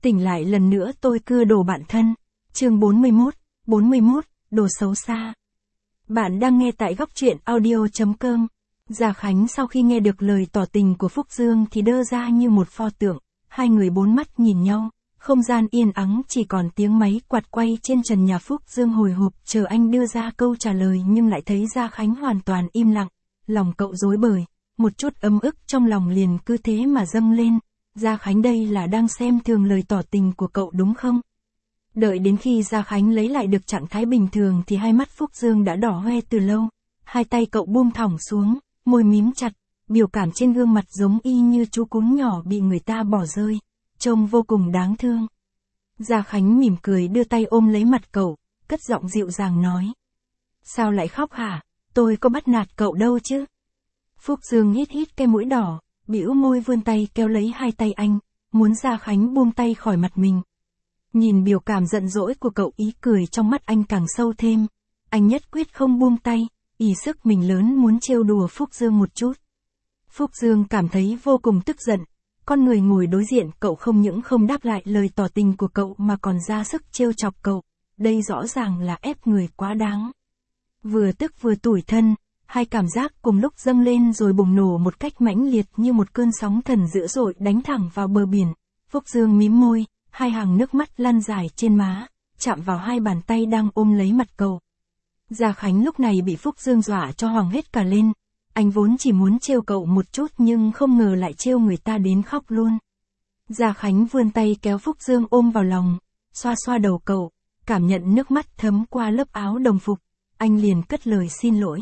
Tỉnh lại lần nữa tôi cưa đồ bạn thân. Chương 41, đồ xấu xa. Bạn đang nghe tại góc truyện audio.com. Gia Khánh sau khi nghe được lời tỏ tình của Phúc Dương thì đơ ra như một pho tượng, hai người bốn mắt nhìn nhau, không gian yên ắng chỉ còn tiếng máy quạt quay trên trần nhà. Phúc Dương hồi hộp chờ anh đưa ra câu trả lời nhưng lại thấy Gia Khánh hoàn toàn im lặng, lòng cậu rối bời, một chút ấm ức trong lòng liền cứ thế mà dâng lên. Gia Khánh đây là đang xem thường lời tỏ tình của cậu đúng không? Đợi đến khi Gia Khánh lấy lại được trạng thái bình thường thì hai mắt Phúc Dương đã đỏ hoe từ lâu, hai tay cậu buông thõng xuống, môi mím chặt, biểu cảm trên gương mặt giống y như chú cún nhỏ bị người ta bỏ rơi, trông vô cùng đáng thương. Gia Khánh mỉm cười đưa tay ôm lấy mặt cậu, cất giọng dịu dàng nói. Sao lại khóc hả? Tôi có bắt nạt cậu đâu chứ? Phúc Dương hít hít cái mũi đỏ, bĩu môi vươn tay kéo lấy hai tay anh, muốn Gia Khánh buông tay khỏi mặt mình. Nhìn biểu cảm giận dỗi của cậu, ý cười trong mắt anh càng sâu thêm. Anh nhất quyết không buông tay, ỷ sức mình lớn muốn trêu đùa Phúc Dương một chút. Phúc Dương cảm thấy vô cùng tức giận. Con người ngồi đối diện cậu không những không đáp lại lời tỏ tình của cậu mà còn ra sức trêu chọc cậu. Đây rõ ràng là ép người quá đáng. Vừa tức vừa tủi thân, hai cảm giác cùng lúc dâng lên rồi bùng nổ một cách mãnh liệt như một cơn sóng thần dữ dội đánh thẳng vào bờ biển. Phúc Dương mím môi, hai hàng nước mắt lăn dài trên má, chạm vào hai bàn tay đang ôm lấy mặt cậu. Gia Khánh lúc này bị Phúc Dương dọa cho hoảng hết cả lên. Anh vốn chỉ muốn trêu cậu một chút nhưng không ngờ lại trêu người ta đến khóc luôn. Gia Khánh vươn tay kéo Phúc Dương ôm vào lòng, xoa xoa đầu cậu, cảm nhận nước mắt thấm qua lớp áo đồng phục. Anh liền cất lời xin lỗi.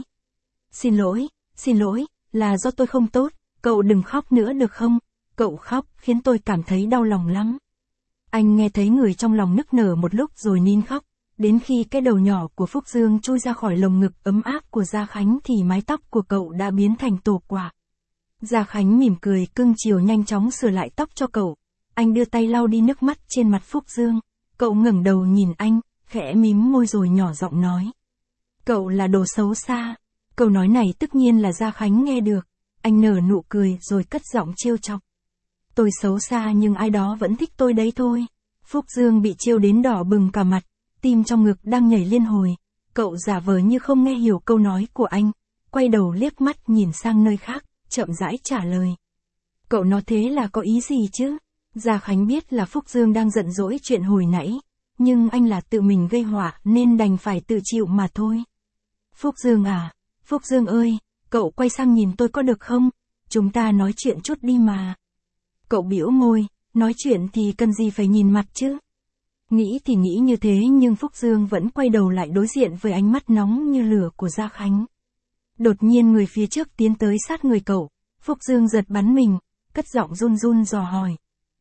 Xin lỗi, là do tôi không tốt, cậu đừng khóc nữa được không? Cậu khóc khiến tôi cảm thấy đau lòng lắm. Anh nghe thấy người trong lòng nức nở một lúc rồi nín khóc, đến khi cái đầu nhỏ của Phúc Dương chui ra khỏi lồng ngực ấm áp của Gia Khánh thì mái tóc của cậu đã biến thành tổ quả. Gia Khánh mỉm cười cưng chiều nhanh chóng sửa lại tóc cho cậu. Anh đưa tay lau đi nước mắt trên mặt Phúc Dương. Cậu ngẩng đầu nhìn anh, khẽ mím môi rồi nhỏ giọng nói. Cậu là đồ xấu xa. Câu nói này tất nhiên là Gia Khánh nghe được. Anh nở nụ cười rồi cất giọng trêu chọc. Tôi xấu xa nhưng ai đó vẫn thích tôi đấy thôi. Phúc Dương bị trêu đến đỏ bừng cả mặt, tim trong ngực đang nhảy liên hồi. Cậu giả vờ như không nghe hiểu câu nói của anh, quay đầu liếc mắt nhìn sang nơi khác, chậm rãi trả lời. Cậu nói thế là có ý gì chứ? Gia Khánh biết là Phúc Dương đang giận dỗi chuyện hồi nãy, nhưng anh là tự mình gây họa nên đành phải tự chịu mà thôi. Phúc Dương à, Phúc Dương ơi, cậu quay sang nhìn tôi có được không? Chúng ta nói chuyện chút đi mà. Cậu bĩu môi, nói chuyện thì cần gì phải nhìn mặt chứ? Nghĩ thì nghĩ như thế nhưng Phúc Dương vẫn quay đầu lại đối diện với ánh mắt nóng như lửa của Gia Khánh. Đột nhiên người phía trước tiến tới sát người cậu, Phúc Dương giật bắn mình, cất giọng run run dò hỏi.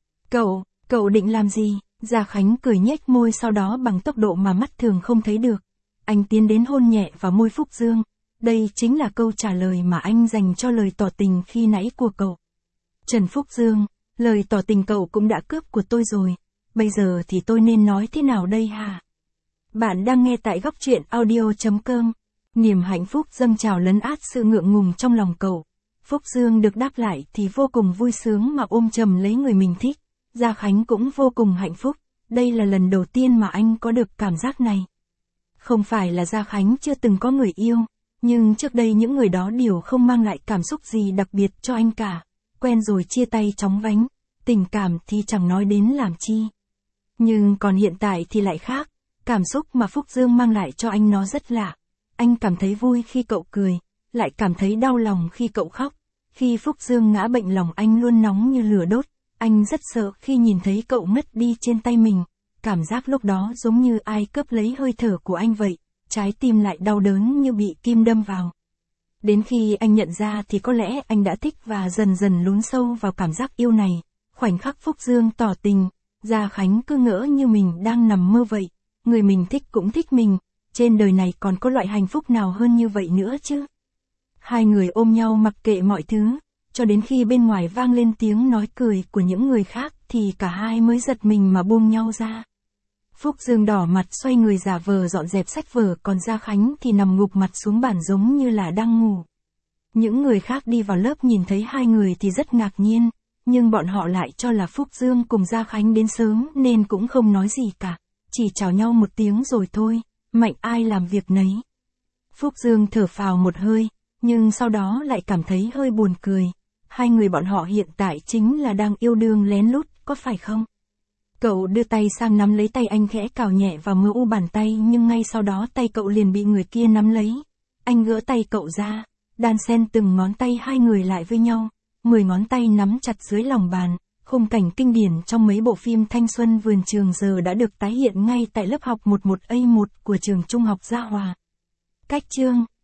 Cậu định làm gì? Gia Khánh cười nhếch môi sau đó bằng tốc độ mà mắt thường không thấy được. Anh tiến đến hôn nhẹ vào môi Phúc Dương. Đây chính là câu trả lời mà anh dành cho lời tỏ tình khi nãy của cậu. Trần Phúc Dương, lời tỏ tình cậu cũng đã cướp của tôi rồi. Bây giờ thì tôi nên nói thế nào đây hả? Bạn đang nghe tại góc truyện audio.com. Niềm hạnh phúc dâng trào lấn át sự ngượng ngùng trong lòng cậu. Phúc Dương được đáp lại thì vô cùng vui sướng mà ôm chầm lấy người mình thích. Gia Khánh cũng vô cùng hạnh phúc. Đây là lần đầu tiên mà anh có được cảm giác này. Không phải là Gia Khánh chưa từng có người yêu, nhưng trước đây những người đó đều không mang lại cảm xúc gì đặc biệt cho anh cả. Quen rồi chia tay chóng vánh, tình cảm thì chẳng nói đến làm chi. Nhưng còn hiện tại thì lại khác, cảm xúc mà Phúc Dương mang lại cho anh nó rất lạ. Anh cảm thấy vui khi cậu cười, lại cảm thấy đau lòng khi cậu khóc. Khi Phúc Dương ngã bệnh lòng anh luôn nóng như lửa đốt, anh rất sợ khi nhìn thấy cậu ngất đi trên tay mình. Cảm giác lúc đó giống như ai cướp lấy hơi thở của anh vậy, trái tim lại đau đớn như bị kim đâm vào. Đến khi anh nhận ra thì có lẽ anh đã thích và dần dần lún sâu vào cảm giác yêu này. Khoảnh khắc Phúc Dương tỏ tình, Gia Khánh cứ ngỡ như mình đang nằm mơ vậy. Người mình thích cũng thích mình, trên đời này còn có loại hạnh phúc nào hơn như vậy nữa chứ? Hai người ôm nhau mặc kệ mọi thứ, cho đến khi bên ngoài vang lên tiếng nói cười của những người khác thì cả hai mới giật mình mà buông nhau ra. Phúc Dương đỏ mặt xoay người giả vờ dọn dẹp sách vở, còn Gia Khánh thì nằm gục mặt xuống bàn giống như là đang ngủ. Những người khác đi vào lớp nhìn thấy hai người thì rất ngạc nhiên, nhưng bọn họ lại cho là Phúc Dương cùng Gia Khánh đến sớm nên cũng không nói gì cả, chỉ chào nhau một tiếng rồi thôi, mạnh ai làm việc nấy. Phúc Dương thở phào một hơi, nhưng sau đó lại cảm thấy hơi buồn cười. Hai người bọn họ hiện tại chính là đang yêu đương lén lút, có phải không? Cậu đưa tay sang nắm lấy tay anh khẽ cào nhẹ vào mu bàn tay nhưng ngay sau đó tay cậu liền bị người kia nắm lấy. Anh gỡ tay cậu ra, đan xen từng ngón tay hai người lại với nhau, 10 ngón tay nắm chặt dưới lòng bàn. Khung cảnh kinh điển trong mấy bộ phim thanh xuân vườn trường giờ đã được tái hiện ngay tại lớp học 11A1 của trường trung học Gia Hòa. Cách chương